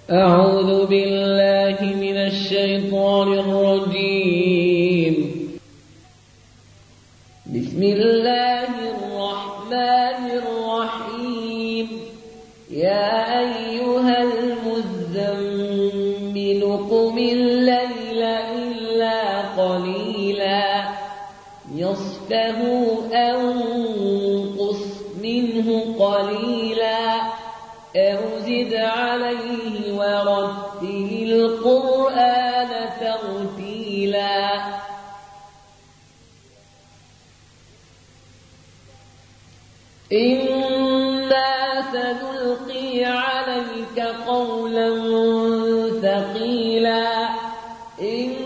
أعوذ بالله من الشيطان الرجيم. بسم الله الرحمن الرحيم. يا أيها المزمل قم الليل إلا قليلا نصفه أو انقص منه قليلا أو زد عليه ورتل القرآن ترتيلا. إنا سنلقي عليك قولا ثقيلا. إن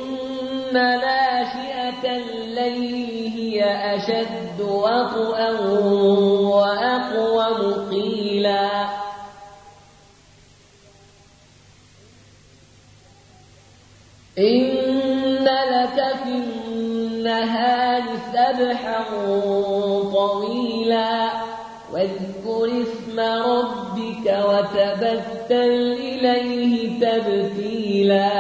ناشئة الليل هي أشد وطئا وأقوم قيلا. إن لك في النهار سبحا طويلا واذكر اسم ربك وتبتل إليه تبتيلا.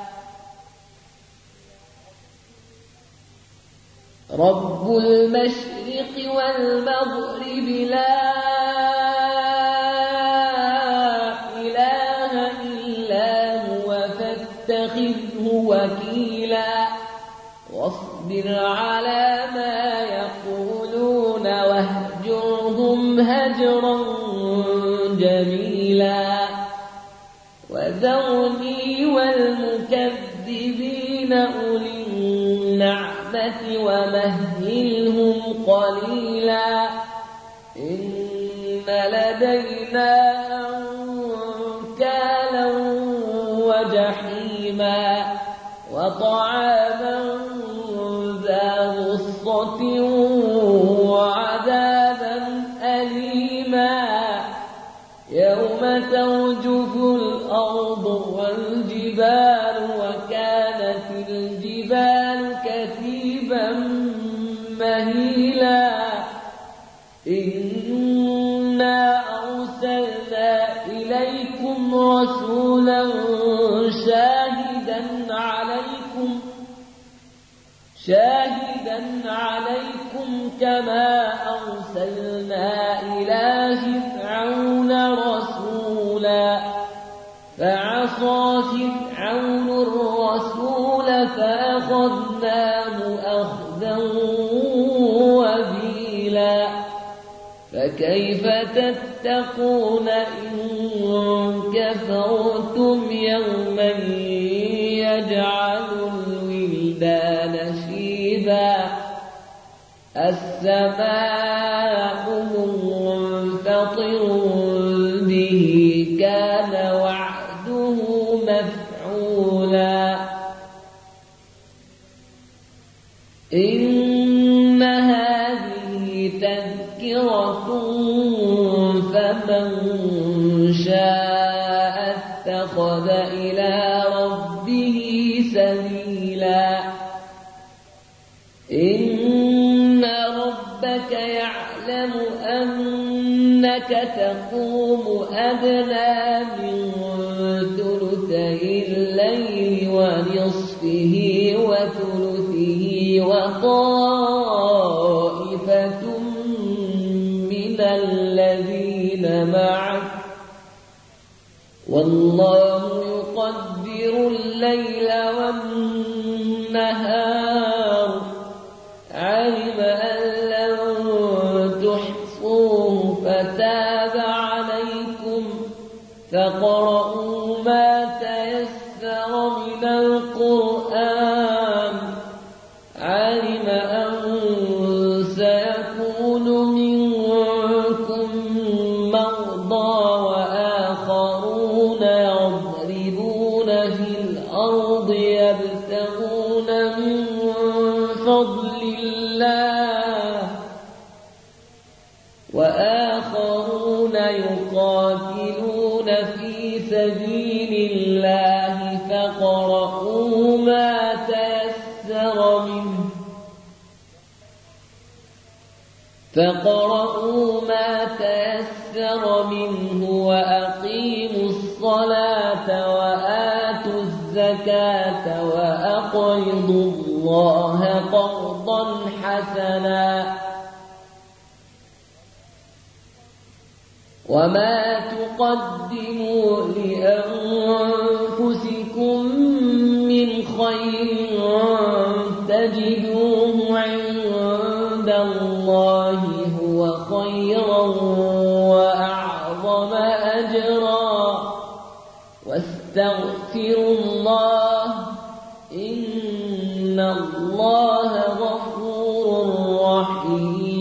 رب المشرق والمغرب لا إله إلا هو فاتخذه وكيلا. واصبر على ما يقولون واهجرهم هجرا جميلا. وذرني والمكذبين أولي النعمة ومهلهم قليلا. إن لدينا أنكالا وجحيما وطعاما ذا غصة وعذابا أليما يوم ترجف الأرض والجبال وكانت الجبال كثيبا مهيلا. إنا أرسلنا إليكم رسولا شاهدا عليكم كما أرسلنا إلى فرعون رسولا فعصى فرعون الرسول فأخذناه أخذا وبيلا. فكيف تتقون إن كفرتم يوما يجعل الولدان شيبا. السماء منفطر به كان وعده مفعولا. إن هذه تذكرة فمن شاء اتخذ إلى ربه سبيلا. إن ربك يعلم أنك تقوم أدنى من ثلثي الليل ونصفه وثلثه وطائفة من الذين معك والله يقدر الليل والنهار. علم أن لن تحصوه فتاب عليكم فاقرؤوا ما تيسر من القرآن. علم أن سيكون منكم مرضى وآخرون يضربون في الأرض يبتغون من فضل الله وآخرون يقاتلون في سبيل الله فاقرؤوا ما تيسر منه وأقيموا الصلاة الزكاة وأقرضوا الله قرضا حسنا وما تقدموا لأنفسكم من خير تجدوه عند الله هو خيرا وأعظم أجرا واستغفروا الله إن الله غفور رحيم